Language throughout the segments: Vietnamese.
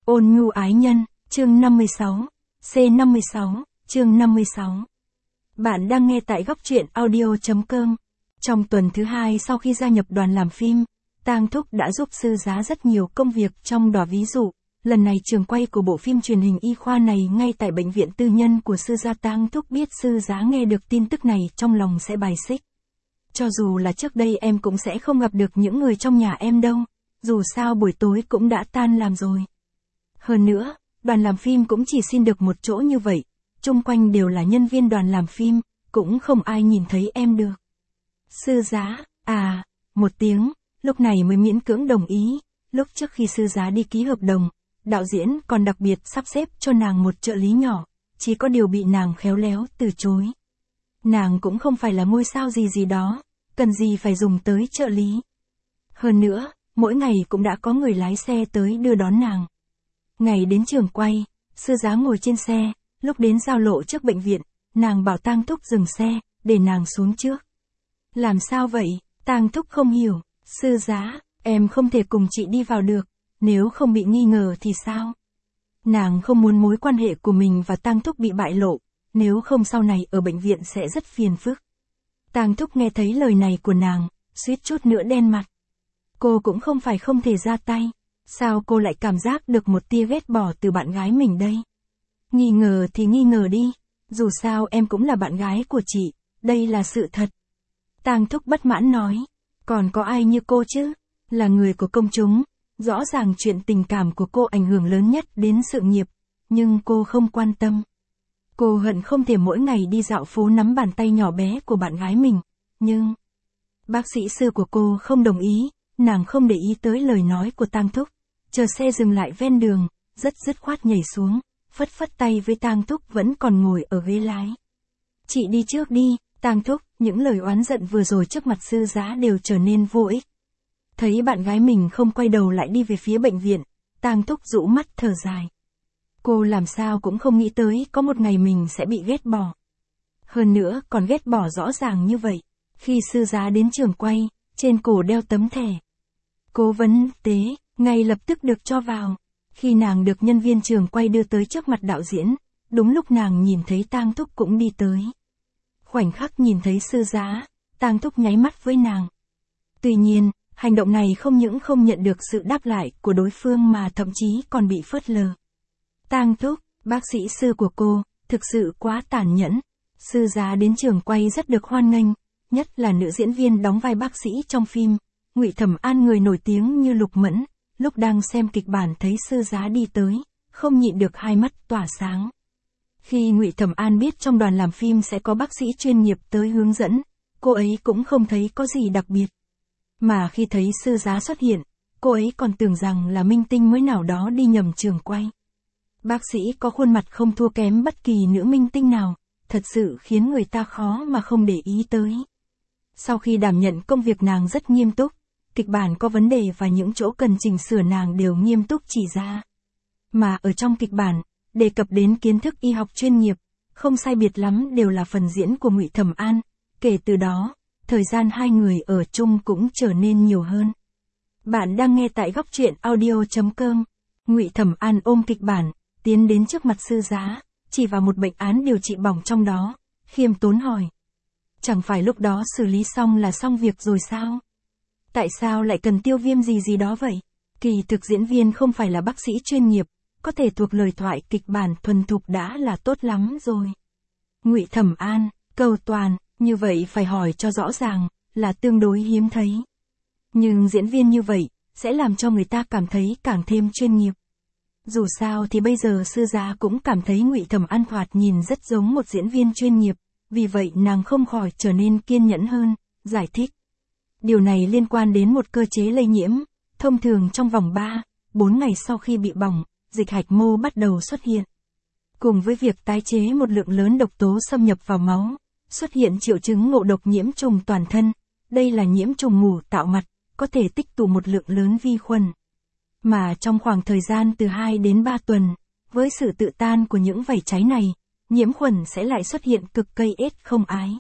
Ôn nhu ái nhân, chương 56, C56, chương 56. Bạn đang nghe tại góc truyện audio.com. Trong tuần thứ 2 sau khi gia nhập đoàn làm phim, Tang Thúc đã giúp Sư Giá rất nhiều công việc, trong đó ví dụ, lần này trường quay của bộ phim truyền hình y khoa này ngay tại bệnh viện tư nhân của Sư Gia. Tang Thúc biết Sư Giá nghe được tin tức này trong lòng sẽ bài xích. Cho dù là trước đây em cũng sẽ không gặp được những người trong nhà em đâu, dù sao buổi tối cũng đã tan làm rồi. Hơn nữa, đoàn làm phim cũng chỉ xin được một chỗ như vậy, chung quanh đều là nhân viên đoàn làm phim, cũng không ai nhìn thấy em được. Sư Giá, một tiếng, lúc này mới miễn cưỡng đồng ý. Lúc trước khi Sư Giá đi ký hợp đồng, đạo diễn còn đặc biệt sắp xếp cho nàng một trợ lý nhỏ, chỉ có điều bị nàng khéo léo từ chối. Nàng cũng không phải là ngôi sao gì đó, cần gì phải dùng tới trợ lý. Hơn nữa, mỗi ngày cũng đã có người lái xe tới đưa đón nàng. Ngày đến trường quay, Sư Giá ngồi trên xe, lúc đến giao lộ trước bệnh viện, nàng bảo Tang Thúc dừng xe, để nàng xuống trước. Làm sao vậy? Tang Thúc không hiểu. Sư Giá, em không thể cùng chị đi vào được, nếu không bị nghi ngờ thì sao? Nàng không muốn mối quan hệ của mình và Tang Thúc bị bại lộ, nếu không sau này ở bệnh viện sẽ rất phiền phức. Tang Thúc nghe thấy lời này của nàng, suýt chút nữa đen mặt. Cô cũng không phải không thể ra tay, sao cô lại cảm giác được một tia ghét bỏ từ bạn gái mình đây? Nghi ngờ thì nghi ngờ đi, dù sao em cũng là bạn gái của chị, đây là sự thật. Tang Thúc bất mãn nói, còn có ai như cô chứ, là người của công chúng, rõ ràng chuyện tình cảm của cô ảnh hưởng lớn nhất đến sự nghiệp, nhưng cô không quan tâm. Cô hận không thể mỗi ngày đi dạo phố nắm bàn tay nhỏ bé của bạn gái mình, nhưng bác sĩ Sư của cô không đồng ý, nàng không để ý tới lời nói của Tang Thúc, chờ xe dừng lại ven đường, rất dứt khoát nhảy xuống, phất phất tay với Tang Thúc vẫn còn ngồi ở ghế lái. Chị đi trước đi, Tang Thúc, những lời oán giận vừa rồi trước mặt Sư Giá đều trở nên vô ích. Thấy bạn gái mình không quay đầu lại đi về phía bệnh viện, Tang Thúc rũ mắt thở dài. Cô làm sao cũng không nghĩ tới có một ngày mình sẽ bị ghét bỏ. Hơn nữa còn ghét bỏ rõ ràng như vậy. Khi Sư Giá đến trường quay, trên cổ đeo tấm thẻ cố vấn tế, ngay lập tức được cho vào. Khi nàng được nhân viên trường quay đưa tới trước mặt đạo diễn, đúng lúc nàng nhìn thấy Tang Thúc cũng đi tới. Khoảnh khắc nhìn thấy Sư Giá, Tang Thúc nháy mắt với nàng. Tuy nhiên, hành động này không những không nhận được sự đáp lại của đối phương mà thậm chí còn bị phớt lờ. Tang Thúc, bác sĩ Sư của cô, thực sự quá tàn nhẫn. Sư Giá đến trường quay rất được hoan nghênh, nhất là nữ diễn viên đóng vai bác sĩ trong phim, Ngụy Thẩm An, người nổi tiếng như Lục Mẫn, lúc đang xem kịch bản thấy Sư Giá đi tới, không nhịn được hai mắt tỏa sáng. Khi Ngụy Thẩm An biết trong đoàn làm phim sẽ có bác sĩ chuyên nghiệp tới hướng dẫn, cô ấy cũng không thấy có gì đặc biệt. Mà khi thấy Sư Giá xuất hiện, cô ấy còn tưởng rằng là minh tinh mới nào đó đi nhầm trường quay. Bác sĩ có khuôn mặt không thua kém bất kỳ nữ minh tinh nào, thật sự khiến người ta khó mà không để ý tới. Sau khi đảm nhận công việc nàng rất nghiêm túc, kịch bản có vấn đề và những chỗ cần chỉnh sửa nàng đều nghiêm túc chỉ ra. Mà ở trong kịch bản, đề cập đến kiến thức y học chuyên nghiệp, không sai biệt lắm đều là phần diễn của Ngụy Thẩm An, kể từ đó, thời gian hai người ở chung cũng trở nên nhiều hơn. Bạn đang nghe tại góc truyện audio.com. Ngụy Thẩm An ôm kịch bản, tiến đến trước mặt Sư Giá, chỉ vào một bệnh án điều trị bỏng trong đó, khiêm tốn hỏi. Chẳng phải lúc đó xử lý xong là xong việc rồi sao? Tại sao lại cần tiêu viêm gì đó vậy? Kỳ thực diễn viên không phải là bác sĩ chuyên nghiệp, có thể thuộc lời thoại kịch bản thuần thục đã là tốt lắm rồi. Ngụy Thẩm An, cầu toàn, như vậy phải hỏi cho rõ ràng, là tương đối hiếm thấy. Nhưng diễn viên như vậy, sẽ làm cho người ta cảm thấy càng thêm chuyên nghiệp. Dù sao thì bây giờ Sư Giá cũng cảm thấy Ngụy Thẩm An thoạt nhìn rất giống một diễn viên chuyên nghiệp, vì vậy nàng không khỏi trở nên kiên nhẫn hơn, giải thích. Điều này liên quan đến một cơ chế lây nhiễm, thông thường trong vòng 3-4 ngày sau khi bị bỏng, dịch hạch mô bắt đầu xuất hiện. Cùng với việc tái chế một lượng lớn độc tố xâm nhập vào máu, xuất hiện triệu chứng ngộ độc nhiễm trùng toàn thân, đây là nhiễm trùng mủ tạo mặt, có thể tích tụ một lượng lớn vi khuẩn. Mà trong khoảng thời gian từ 2 đến 3 tuần, với sự tự tan của những vảy cháy này, nhiễm khuẩn sẽ lại xuất hiện cực cây ết không ái.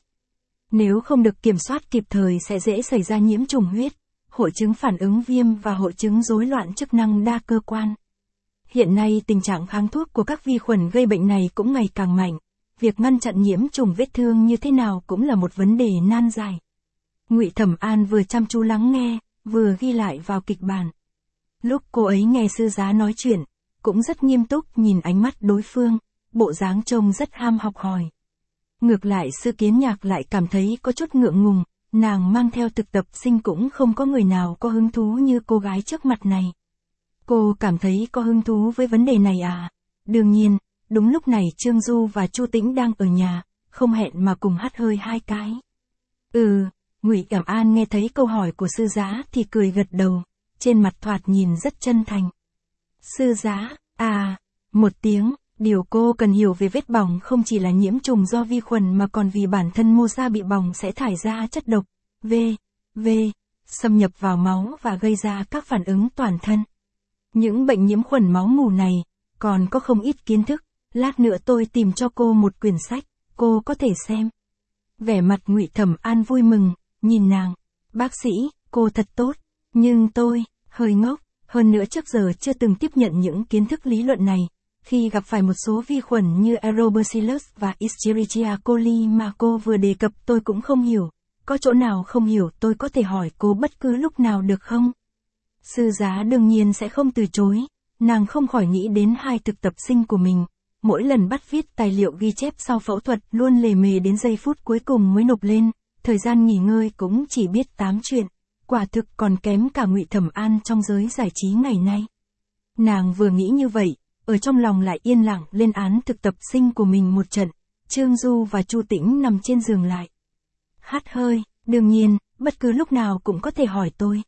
Nếu không được kiểm soát kịp thời sẽ dễ xảy ra nhiễm trùng huyết, hội chứng phản ứng viêm và hội chứng rối loạn chức năng đa cơ quan. Hiện nay tình trạng kháng thuốc của các vi khuẩn gây bệnh này cũng ngày càng mạnh. Việc ngăn chặn nhiễm trùng vết thương như thế nào cũng là một vấn đề nan giải. Ngụy Thẩm An vừa chăm chú lắng nghe, vừa ghi lại vào kịch bản. Lúc cô ấy nghe sư giá nói chuyện, cũng rất nghiêm túc nhìn ánh mắt đối phương, bộ dáng trông rất ham học hỏi. Ngược lại Sư Kiến Nhạc lại cảm thấy có chút ngượng ngùng, nàng mang theo thực tập sinh cũng không có người nào có hứng thú như cô gái trước mặt này. Cô cảm thấy có hứng thú với vấn đề này à? Đương nhiên, đúng lúc này Trương Du và Chu Tĩnh đang ở nhà, không hẹn mà cùng hắt hơi hai cái. Ngụy Thẩm An nghe thấy câu hỏi của sư giá thì cười gật đầu, trên mặt thoạt nhìn rất chân thành. Sư giá, một tiếng, điều cô cần hiểu về vết bỏng không chỉ là nhiễm trùng do vi khuẩn mà còn vì bản thân mô da bị bỏng sẽ thải ra chất độc, xâm nhập vào máu và gây ra các phản ứng toàn thân. Những bệnh nhiễm khuẩn máu mủ này, còn có không ít kiến thức, lát nữa tôi tìm cho cô một quyển sách, cô có thể xem. Vẻ mặt Ngụy Thẩm An vui mừng, nhìn nàng, bác sĩ, cô thật tốt, nhưng tôi, hơi ngốc, hơn nữa trước giờ chưa từng tiếp nhận những kiến thức lý luận này. Khi gặp phải một số vi khuẩn như Arobacillus và Escherichia coli mà cô vừa đề cập tôi cũng không hiểu, có chỗ nào không hiểu tôi có thể hỏi cô bất cứ lúc nào được không? Sư giá đương nhiên sẽ không từ chối, nàng không khỏi nghĩ đến hai thực tập sinh của mình, mỗi lần bắt viết tài liệu ghi chép sau phẫu thuật luôn lề mề đến giây phút cuối cùng mới nộp lên, thời gian nghỉ ngơi cũng chỉ biết tám chuyện, quả thực còn kém cả Ngụy Thẩm An trong giới giải trí ngày nay. Nàng vừa nghĩ như vậy, ở trong lòng lại yên lặng lên án thực tập sinh của mình một trận, Trương Du và Chu Tĩnh nằm trên giường lại. Hắt hơi, đương nhiên, bất cứ lúc nào cũng có thể hỏi tôi.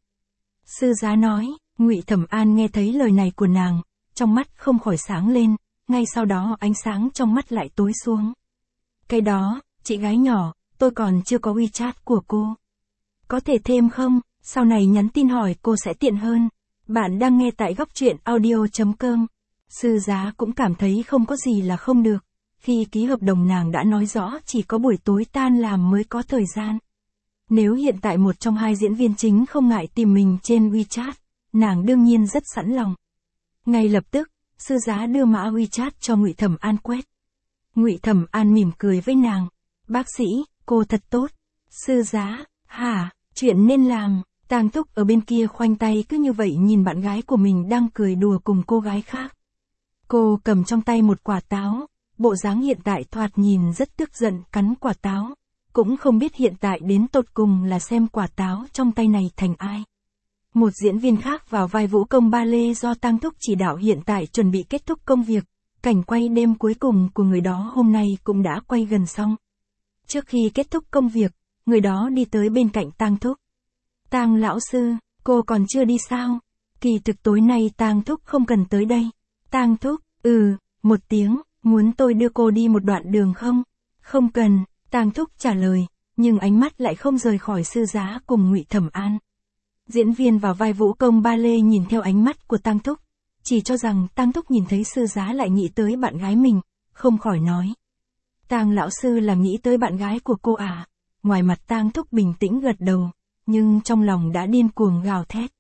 Sư giá nói, Ngụy Thẩm An nghe thấy lời này của nàng, trong mắt không khỏi sáng lên, ngay sau đó ánh sáng trong mắt lại tối xuống. Cái đó, chị gái nhỏ, tôi còn chưa có WeChat của cô. Có thể thêm không, sau này nhắn tin hỏi cô sẽ tiện hơn. Bạn đang nghe tại góc truyện audio.com. Sư giá cũng cảm thấy không có gì là không được. Khi ký hợp đồng nàng đã nói rõ chỉ có buổi tối tan làm mới có thời gian. Nếu hiện tại một trong hai diễn viên chính không ngại tìm mình trên WeChat, nàng đương nhiên rất sẵn lòng. Ngay lập tức, sư giá đưa mã WeChat cho Ngụy Thẩm An quét. Ngụy Thẩm An mỉm cười với nàng. Bác sĩ, cô thật tốt. Sư giá, hả, chuyện nên làm. Tang Thúc ở bên kia khoanh tay cứ như vậy nhìn bạn gái của mình đang cười đùa cùng cô gái khác. Cô cầm trong tay một quả táo, bộ dáng hiện tại thoạt nhìn rất tức giận cắn quả táo. Cũng không biết hiện tại đến tột cùng là xem quả táo trong tay này thành ai. Một diễn viên khác vào vai vũ công ba lê do Tang Thúc chỉ đạo hiện tại chuẩn bị kết thúc công việc, cảnh quay đêm cuối cùng của người đó hôm nay cũng đã quay gần xong. Trước khi kết thúc công việc, người đó đi tới bên cạnh Tang Thúc. Tang lão sư, cô còn chưa đi sao? Kỳ thực tối nay Tang Thúc không cần tới đây. Tang Thúc, một tiếng, muốn tôi đưa cô đi một đoạn đường không? Không cần, Tang Thúc trả lời, nhưng ánh mắt lại không rời khỏi sư giá cùng Ngụy Thẩm An. Diễn viên vào vai vũ công ba lê nhìn theo ánh mắt của Tang Thúc, chỉ cho rằng Tang Thúc nhìn thấy sư giá lại nghĩ tới bạn gái mình, không khỏi nói. Tang lão sư là nghĩ tới bạn gái của cô à? Ngoài mặt Tang Thúc bình tĩnh gật đầu, nhưng trong lòng đã điên cuồng gào thét.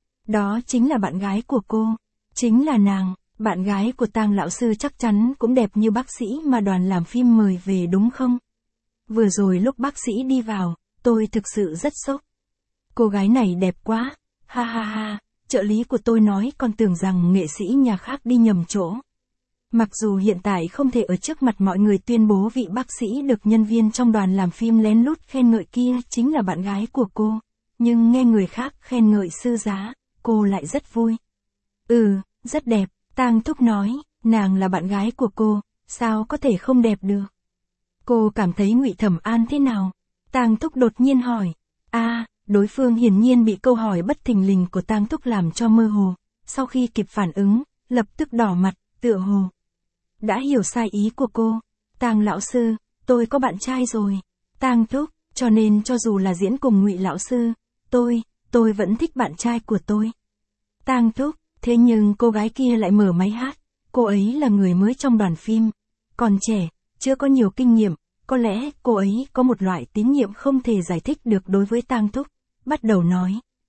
Đó chính là bạn gái của cô, chính là nàng, bạn gái của Tang lão sư chắc chắn cũng đẹp như bác sĩ mà đoàn làm phim mời về đúng không? Vừa rồi lúc bác sĩ đi vào, tôi thực sự rất sốc. Cô gái này đẹp quá, ha ha ha, trợ lý của tôi nói còn tưởng rằng nghệ sĩ nhà khác đi nhầm chỗ. Mặc dù hiện tại không thể ở trước mặt mọi người tuyên bố vị bác sĩ được nhân viên trong đoàn làm phim lén lút khen ngợi kia chính là bạn gái của cô, nhưng nghe người khác khen ngợi sư giá, cô lại rất vui. Rất đẹp, Tang Thúc nói, nàng là bạn gái của cô, sao có thể không đẹp được. Cô cảm thấy Ngụy Thẩm An thế nào? Tang Thúc đột nhiên hỏi. Đối phương hiển nhiên bị câu hỏi bất thình lình của Tang Thúc làm cho mơ hồ, sau khi kịp phản ứng, lập tức đỏ mặt, tựa hồ đã hiểu sai ý của cô. Tang lão sư, tôi có bạn trai rồi. Tang Thúc, cho nên cho dù là diễn cùng Ngụy lão sư, tôi vẫn thích bạn trai của tôi. Tang Thúc, thế nhưng cô gái kia lại mở máy hát, cô ấy là người mới trong đoàn phim, còn trẻ, chưa có nhiều kinh nghiệm, có lẽ cô ấy có một loại tín nhiệm không thể giải thích được đối với Tang Thúc, bắt đầu nói.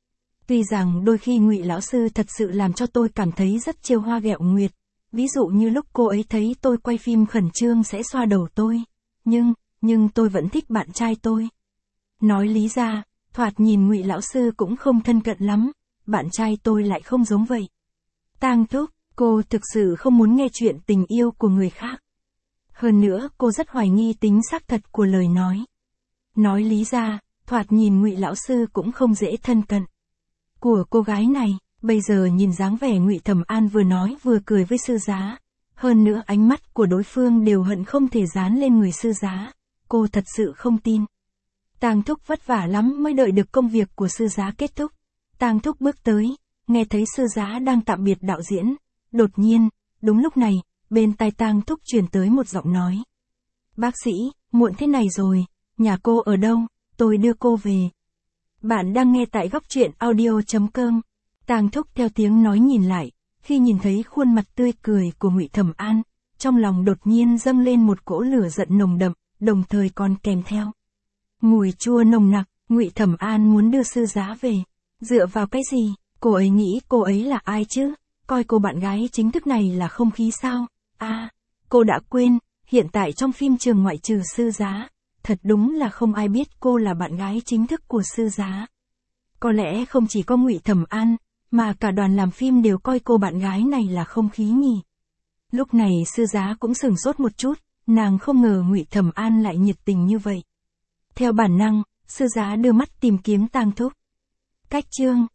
Tuy rằng đôi khi Ngụy lão sư thật sự làm cho tôi cảm thấy rất trêu hoa ghẹo nguyệt, ví dụ như lúc cô ấy thấy tôi quay phim khẩn trương sẽ xoa đầu tôi, nhưng tôi vẫn thích bạn trai tôi. Nói lý ra, thoạt nhìn Ngụy lão sư cũng không thân cận lắm, bạn trai tôi lại không giống vậy. Tang Thúc, cô thực sự không muốn nghe chuyện tình yêu của người khác. Hơn nữa, cô rất hoài nghi tính xác thật của lời nói. Nói lý ra, thoạt nhìn Ngụy lão sư cũng không dễ thân cận. Của cô gái này, bây giờ nhìn dáng vẻ Ngụy Thẩm An vừa nói vừa cười với sư giá. Hơn nữa ánh mắt của đối phương đều hận không thể dán lên người sư giá. Cô thật sự không tin. Tang Thúc vất vả lắm mới đợi được công việc của sư giá kết thúc. Tang Thúc bước tới, nghe thấy sư giá đang tạm biệt đạo diễn. Đột nhiên, đúng lúc này, bên tai Tang Thúc truyền tới một giọng nói. Bác sĩ, muộn thế này rồi, nhà cô ở đâu, tôi đưa cô về. Bạn đang nghe tại góc truyện audio.com. Tang Thúc theo tiếng nói nhìn lại, khi nhìn thấy khuôn mặt tươi cười của Ngụy Thẩm An, trong lòng đột nhiên dâng lên một cỗ lửa giận nồng đậm, đồng thời còn kèm theo mùi chua nồng nặc. Ngụy Thẩm An muốn đưa sư giá về, dựa vào cái gì? Cô ấy nghĩ cô ấy là ai chứ? Coi cô bạn gái chính thức này là không khí sao? À, cô đã quên, hiện tại trong phim trường ngoại trừ sư giá, thật đúng là không ai biết cô là bạn gái chính thức của sư giá. Có lẽ không chỉ có Ngụy Thẩm An, mà cả đoàn làm phim đều coi cô bạn gái này là không khí nhỉ. Lúc này sư giá cũng sửng sốt một chút, nàng không ngờ Ngụy Thẩm An lại nhiệt tình như vậy. Theo bản năng, sư giá đưa mắt tìm kiếm Tang Thúc. Cách chương